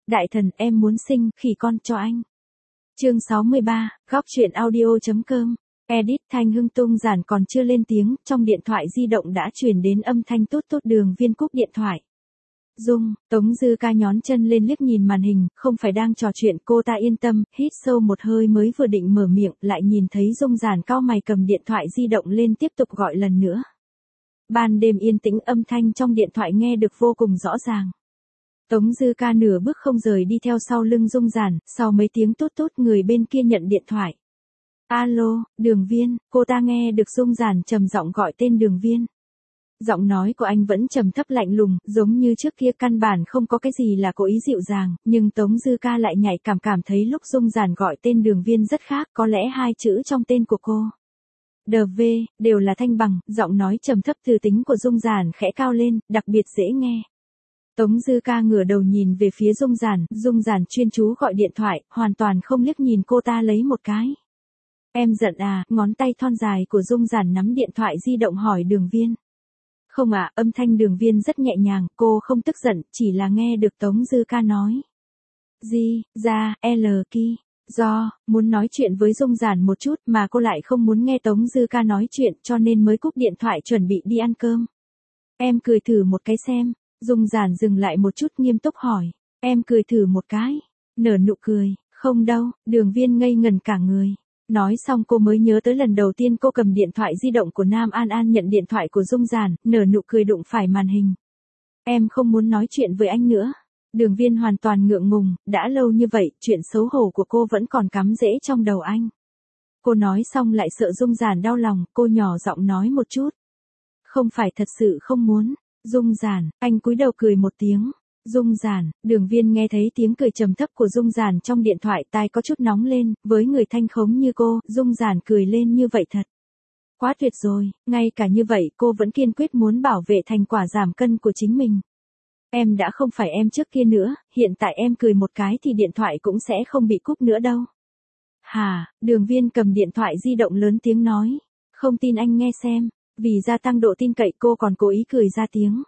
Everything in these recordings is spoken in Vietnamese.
Đại thần, em muốn sinh khỉ con cho anh. Chương 63, góc truyện audio.com. Edit. Thanh Hưng tung giản còn chưa lên tiếng, trong điện thoại di động đã truyền đến âm thanh tút tút. Đường Viên cúp điện thoại. Tống Dư Ca nhón chân lên liếc nhìn màn hình, không phải đang trò chuyện. Cô ta yên tâm, hít sâu một hơi mới vừa định mở miệng, lại nhìn thấy Dung Giản cau mày cầm điện thoại di động lên tiếp tục gọi lần nữa. Ban đêm yên tĩnh, âm thanh trong điện thoại nghe được vô cùng rõ ràng. Tống Dư Ca nửa bước không rời đi theo sau lưng Dung Giản, sau mấy tiếng tút tút người bên kia nhận điện thoại. Alo, Đường Viên. Cô ta nghe được Dung Giản trầm giọng gọi tên Đường Viên. Giọng nói của anh vẫn trầm thấp lạnh lùng, giống như trước kia, căn bản không có cái gì là cố ý dịu dàng, nhưng Tống Dư Ca lại nhạy cảm thấy lúc Dung Giản gọi tên Đường Viên rất khác, có lẽ hai chữ trong tên của cô DV đều là thanh bằng, giọng nói trầm thấp, từ tính của Dung Giản khẽ cao lên, đặc biệt dễ nghe. Tống Dư Ca ngửa đầu nhìn về phía Dung Giản chuyên chú gọi điện thoại, hoàn toàn không liếc nhìn cô ta lấy một cái. Em giận à? Ngón tay thon dài của Dung Giản nắm điện thoại di động hỏi Đường Viên. Không ạ, âm thanh Đường Viên rất nhẹ nhàng, cô không tức giận, chỉ là nghe được Tống Dư Ca nói. Do, muốn nói chuyện với Dung Giản một chút mà cô lại không muốn nghe Tống Dư Ca nói chuyện cho nên mới cúp điện thoại chuẩn bị đi ăn cơm. Em cười thử một cái xem. Dung Giản dừng lại một chút nghiêm túc hỏi. Em cười thử một cái. Nở nụ cười. Không đâu. Đường Viên ngây ngẩn cả người. Nói xong cô mới nhớ tới lần đầu tiên cô cầm điện thoại di động của Nam An An nhận điện thoại của Dung Giản, nở nụ cười đụng phải màn hình. Em không muốn nói chuyện với anh nữa. Đường Viên hoàn toàn ngượng ngùng, đã lâu như vậy, chuyện xấu hổ của cô vẫn còn cắm rễ trong đầu anh. Cô nói xong lại sợ Dung Giản đau lòng, cô nhỏ giọng nói một chút. Không phải thật sự không muốn. Dung Giản, anh cúi đầu cười một tiếng. Dung Giản. Đường Viên nghe thấy tiếng cười trầm thấp của Dung Giản trong điện thoại, tai có chút nóng lên, với người thanh khống như cô, Dung Giản cười lên như vậy thật. Quá tuyệt rồi, ngay cả như vậy cô vẫn kiên quyết muốn bảo vệ thành quả giảm cân của chính mình. Em đã không phải em trước kia nữa, hiện tại em cười một cái thì điện thoại cũng sẽ không bị cúp nữa đâu. Hà, Đường Viên cầm điện thoại di động lớn tiếng nói. Không tin anh nghe xem. Vì gia tăng độ tin cậy cô còn cố ý cười ra tiếng.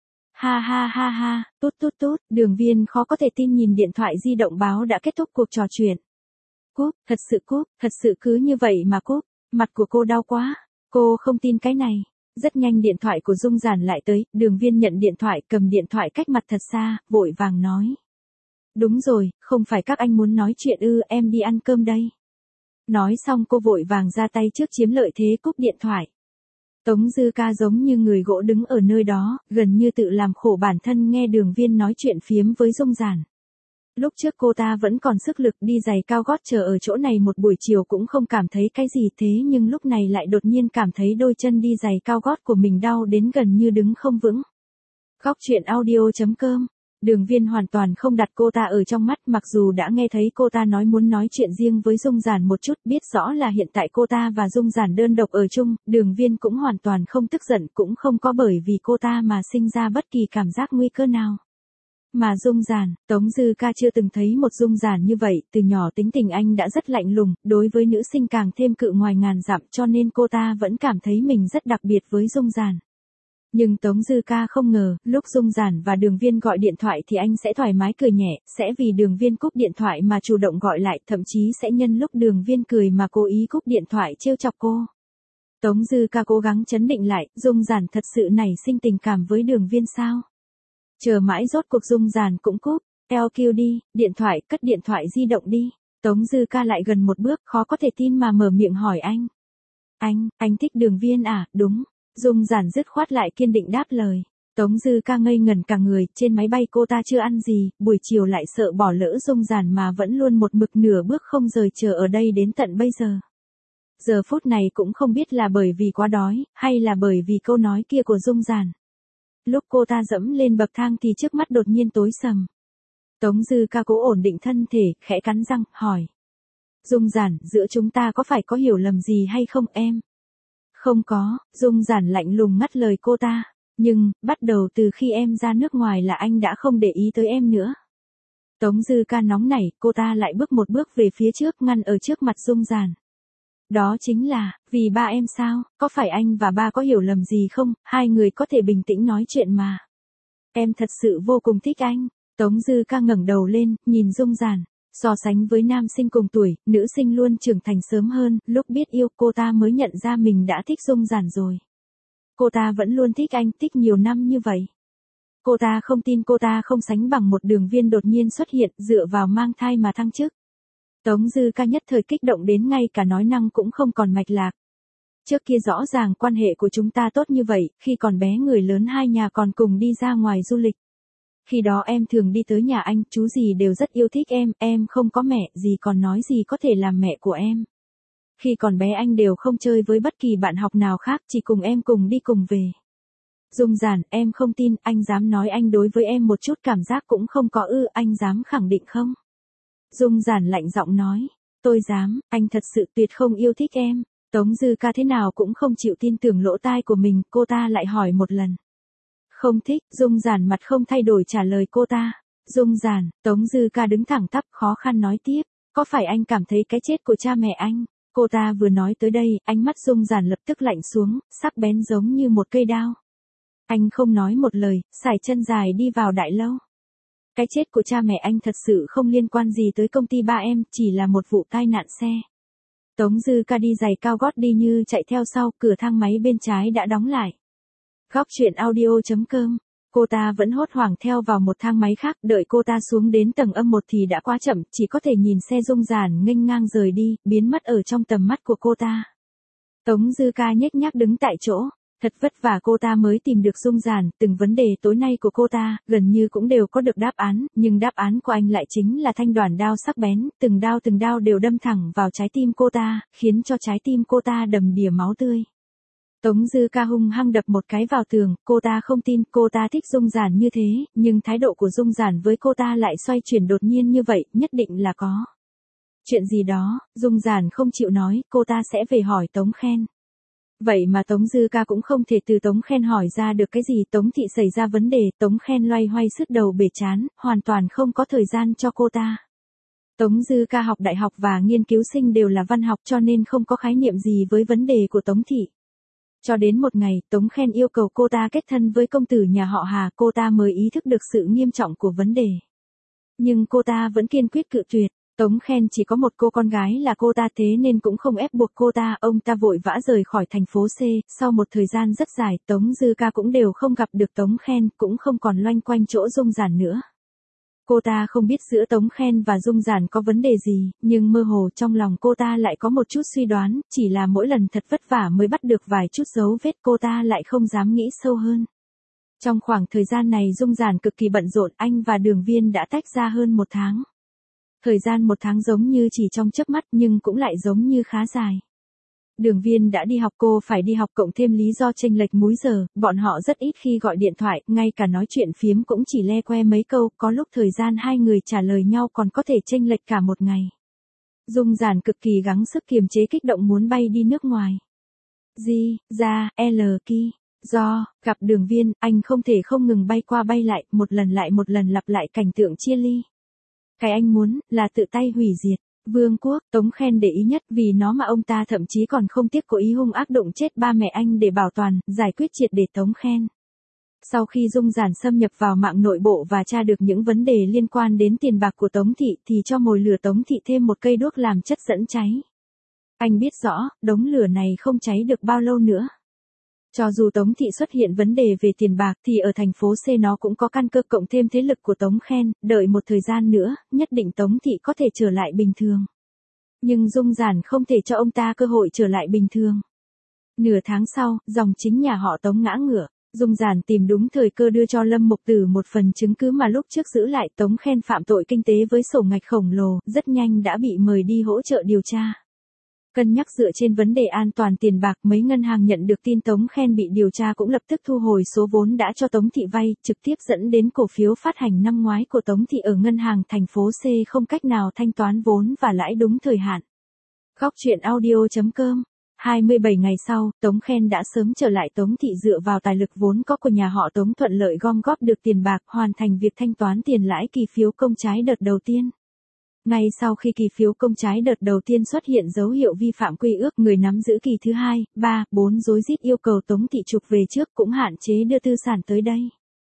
Ha, tốt, Đường Viên khó có thể tin nhìn điện thoại di động báo đã kết thúc cuộc trò chuyện. Cúp, thật sự cứ như vậy mà cúp, mặt của cô đau quá, cô không tin cái này. Rất nhanh điện thoại của Dung Giản lại tới, Đường Viên nhận điện thoại, cầm điện thoại cách mặt thật xa, vội vàng nói. Đúng rồi, không phải các anh muốn nói chuyện ư? Em đi ăn cơm đây. Nói xong cô vội vàng ra tay trước chiếm lợi thế cúp điện thoại. Tống Dư Ca giống như người gỗ đứng ở nơi đó, gần như tự làm khổ bản thân nghe Đường Viên nói chuyện phiếm với Dung Giản. Lúc trước cô ta vẫn còn sức lực đi giày cao gót chờ ở chỗ này một buổi chiều cũng không cảm thấy cái gì, thế nhưng lúc này lại đột nhiên cảm thấy đôi chân đi giày cao gót của mình đau đến gần như đứng không vững. Góc truyện audio.com. Đường Viên hoàn toàn không đặt cô ta ở trong mắt, mặc dù đã nghe thấy cô ta nói muốn nói chuyện riêng với Dung Giản một chút, biết rõ là hiện tại cô ta và Dung Giản đơn độc ở chung, Đường Viên cũng hoàn toàn không tức giận, cũng không có bởi vì cô ta mà sinh ra bất kỳ cảm giác nguy cơ nào. Mà Dung Giản, Tống Dư Ca chưa từng thấy một Dung Giản như vậy, từ nhỏ tính tình anh đã rất lạnh lùng, đối với nữ sinh càng thêm cự ngoài ngàn dặm, cho nên cô ta vẫn cảm thấy mình rất đặc biệt với Dung Giản. Nhưng Tống Dư Ca không ngờ, lúc Dung Giản và Đường Viên gọi điện thoại thì anh sẽ thoải mái cười nhẹ, sẽ vì Đường Viên cúp điện thoại mà chủ động gọi lại, thậm chí sẽ nhân lúc Đường Viên cười mà cố ý cúp điện thoại trêu chọc cô. Tống Dư Ca cố gắng trấn định lại, Dung Giản thật sự nảy sinh tình cảm với Đường Viên sao? Chờ mãi rốt cuộc Dung Giản cũng cúp. LQ đi, cất điện thoại di động đi. Tống Dư Ca lại gần một bước, khó có thể tin mà mở miệng hỏi anh. Anh thích Đường Viên à? Đúng. Dung Giản dứt khoát lại kiên định đáp lời. Tống Dư Ca ngây ngẩn cả người, trên máy bay cô ta chưa ăn gì, buổi chiều lại sợ bỏ lỡ Dung Giản mà vẫn luôn một mực nửa bước không rời chờ ở đây đến tận bây giờ. Giờ phút này cũng không biết là bởi vì quá đói, hay là bởi vì câu nói kia của Dung Giản. Lúc cô ta dẫm lên bậc thang thì trước mắt đột nhiên tối sầm. Tống Dư Ca cố ổn định thân thể, khẽ cắn răng, hỏi. Dung Giản, giữa chúng ta có phải có hiểu lầm gì hay không em? Không có, Dung Giản lạnh lùng ngắt lời cô ta. Nhưng, bắt đầu từ khi em ra nước ngoài là anh đã không để ý tới em nữa. Tống Dư Ca nóng nảy, cô ta lại bước một bước về phía trước ngăn ở trước mặt Dung Giản. Đó chính là, vì ba em sao, có phải anh và ba có hiểu lầm gì không, hai người có thể bình tĩnh nói chuyện mà. Em thật sự vô cùng thích anh. Tống Dư Ca ngẩng đầu lên, nhìn Dung Giản. So sánh với nam sinh cùng tuổi, nữ sinh luôn trưởng thành sớm hơn, lúc biết yêu cô ta mới nhận ra mình đã thích Dung Giản rồi. Cô ta vẫn luôn thích anh, thích nhiều năm như vậy. Cô ta không tin cô ta không sánh bằng một Đường Viên đột nhiên xuất hiện dựa vào mang thai mà thăng chức. Tống Dư Ca nhất thời kích động đến ngay cả nói năng cũng không còn mạch lạc. Trước kia rõ ràng quan hệ của chúng ta tốt như vậy, khi còn bé người lớn hai nhà còn cùng đi ra ngoài du lịch. Khi đó em thường đi tới nhà anh, chú gì đều rất yêu thích em không có mẹ, gì còn nói gì có thể làm mẹ của em. Khi còn bé anh đều không chơi với bất kỳ bạn học nào khác, chỉ cùng em cùng đi cùng về. Dung Giản, em không tin, anh dám nói anh đối với em một chút cảm giác cũng không có ư, anh dám khẳng định không? Dung Giản lạnh giọng nói, tôi dám, anh thật sự tuyệt không yêu thích em. Tống Dư Ca thế nào cũng không chịu tin tưởng lỗ tai của mình, cô ta lại hỏi một lần. Không thích, Dung Giản mặt không thay đổi trả lời cô ta. Dung Giản, Tống Dư Ca đứng thẳng tắp khó khăn nói tiếp, có phải anh cảm thấy cái chết của cha mẹ anh? Cô ta vừa nói tới đây, ánh mắt Dung Giản lập tức lạnh xuống, sắc bén giống như một cây đao. Anh không nói một lời, sải chân dài đi vào đại lâu. Cái chết của cha mẹ anh thật sự không liên quan gì tới công ty ba em, chỉ là một vụ tai nạn xe. Tống Dư Ca đi giày cao gót đi như chạy theo sau, cửa thang máy bên trái đã đóng lại. Góc truyện audio.com. Cô ta vẫn hốt hoảng theo vào một thang máy khác, đợi cô ta xuống đến tầng âm 1 thì đã quá chậm, chỉ có thể nhìn xe Dung Giản nghênh ngang rời đi, biến mất ở trong tầm mắt của cô ta. Tống Dư Ca nhếch nhác đứng tại chỗ, thật vất vả cô ta mới tìm được Dung Giản, từng vấn đề tối nay của cô ta, gần như cũng đều có được đáp án, nhưng đáp án của anh lại chính là thanh đoản đao sắc bén, từng đao đều đâm thẳng vào trái tim cô ta, khiến cho trái tim cô ta đầm đìa máu tươi. Tống Dư Ca hung hăng đập một cái vào tường, cô ta không tin cô ta thích Dung Giản như thế, nhưng thái độ của Dung Giản với cô ta lại xoay chuyển đột nhiên như vậy, nhất định là có chuyện gì đó. Dung Giản không chịu nói, cô ta sẽ về hỏi Tống Khen. Vậy mà Tống Dư Ca cũng không thể từ Tống Khen hỏi ra được cái gì. Tống thị xảy ra vấn đề, Tống Khen loay hoay sứt đầu bể chán, hoàn toàn không có thời gian cho cô ta. Tống Dư Ca học đại học và nghiên cứu sinh đều là văn học cho nên không có khái niệm gì với vấn đề của Tống thị. Cho đến một ngày, Tống Khen yêu cầu cô ta kết thân với công tử nhà họ Hà, cô ta mới ý thức được sự nghiêm trọng của vấn đề. Nhưng cô ta vẫn kiên quyết cự tuyệt. Tống Khen chỉ có một cô con gái là cô ta, thế nên cũng không ép buộc cô ta, ông ta vội vã rời khỏi thành phố C, sau một thời gian rất dài, Tống Dư Ca cũng đều không gặp được Tống Khen, cũng không còn loanh quanh chỗ Dung Giản nữa. Cô ta không biết giữa Tống Khen và Dung Giản có vấn đề gì, nhưng mơ hồ trong lòng cô ta lại có một chút suy đoán, chỉ là mỗi lần thật vất vả mới bắt được vài chút dấu vết, cô ta lại không dám nghĩ sâu hơn. Trong khoảng thời gian này Dung Giản cực kỳ bận rộn, anh và Đường Viên đã tách ra hơn 1 tháng. Thời gian 1 tháng giống như chỉ trong chớp mắt nhưng cũng lại giống như khá dài. Đường Viên đã đi học, cô phải đi học, cộng thêm lý do chênh lệch múi giờ, bọn họ rất ít khi gọi điện thoại, ngay cả nói chuyện phiếm cũng chỉ le que mấy câu, có lúc thời gian hai người trả lời nhau còn có thể chênh lệch cả một ngày. Dung Giản cực kỳ gắng sức kiềm chế kích động muốn bay đi nước ngoài. Do gặp Đường Viên, anh không thể không ngừng bay qua bay lại, một lần lặp lại cảnh tượng chia ly. Cái anh muốn là tự tay hủy diệt vương quốc. Tống Khen để ý nhất, vì nó mà ông ta thậm chí còn không tiếc cố ý hung ác đụng chết ba mẹ anh để bảo toàn, giải quyết triệt để Tống Khen. Sau khi Dung Giản xâm nhập vào mạng nội bộ và tra được những vấn đề liên quan đến tiền bạc của Tống thị thì cho mồi lửa Tống thị thêm một cây đuốc làm chất dẫn cháy. Anh biết rõ, đống lửa này không cháy được bao lâu nữa. Cho dù Tống thị xuất hiện vấn đề về tiền bạc thì ở thành phố C nó cũng có căn cơ, cộng thêm thế lực của Tống Khen, đợi một thời gian nữa, nhất định Tống thị có thể trở lại bình thường. Nhưng Dung Giản không thể cho ông ta cơ hội trở lại bình thường. Nửa tháng sau, dòng chính nhà họ Tống ngã ngửa. Dung Giản tìm đúng thời cơ đưa cho Lâm Mục Tử một phần chứng cứ mà lúc trước giữ lại. Tống Khen phạm tội kinh tế với sổ ngạch khổng lồ, rất nhanh đã bị mời đi hỗ trợ điều tra. Cân nhắc dựa trên vấn đề an toàn tiền bạc, mấy ngân hàng nhận được tin Tống Khen bị điều tra cũng lập tức thu hồi số vốn đã cho Tống thị vay, trực tiếp dẫn đến cổ phiếu phát hành năm ngoái của Tống thị ở ngân hàng thành phố C không cách nào thanh toán vốn và lãi đúng thời hạn. Góc truyện audio.com. 27 ngày sau, Tống Khen đã sớm trở lại Tống thị, dựa vào tài lực vốn có của nhà họ Tống thuận lợi gom góp được tiền bạc, hoàn thành việc thanh toán tiền lãi kỳ phiếu công trái đợt đầu tiên. Ngay sau khi kỳ phiếu công trái đợt đầu tiên xuất hiện dấu hiệu vi phạm quy ước, người nắm giữ kỳ thứ 2, 3, 4 rối rít yêu cầu Tống thị chụp về trước, cũng hạn chế đưa tư sản tới đây.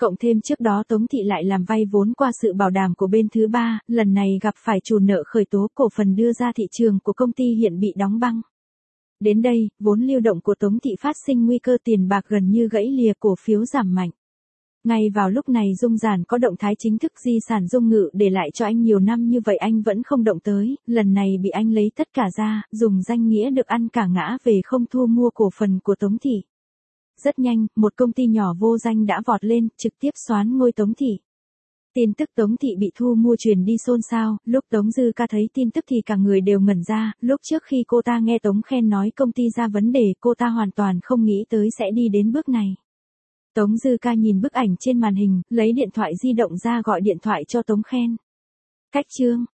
Cộng thêm trước đó Tống Thị lại làm vay vốn qua sự bảo đảm của bên thứ ba, lần này gặp phải chủ nợ khởi tố, cổ phần đưa ra thị trường của công ty hiện bị đóng băng. Đến đây, vốn lưu động của Tống Thị phát sinh nguy cơ tiền bạc gần như gãy lìa, cổ phiếu giảm mạnh. Ngay vào lúc này Dung Giản có động thái chính thức, di sản Dung Ngự để lại cho anh nhiều năm như vậy anh vẫn không động tới, lần này bị anh lấy tất cả ra, dùng danh nghĩa được ăn cả ngã về không thu mua cổ phần của Tống Thị. Rất nhanh, một công ty nhỏ vô danh đã vọt lên, trực tiếp soán ngôi Tống Thị. Tin tức Tống Thị bị thu mua truyền đi xôn xao, lúc Tống Dư Ca thấy tin tức thì cả người đều ngẩn ra, lúc trước khi cô ta nghe Tống Khen nói công ty ra vấn đề, cô ta hoàn toàn không nghĩ tới sẽ đi đến bước này. Tống Dư Ca nhìn bức ảnh trên màn hình, lấy điện thoại di động ra gọi điện thoại cho Tống Khen. Cách chương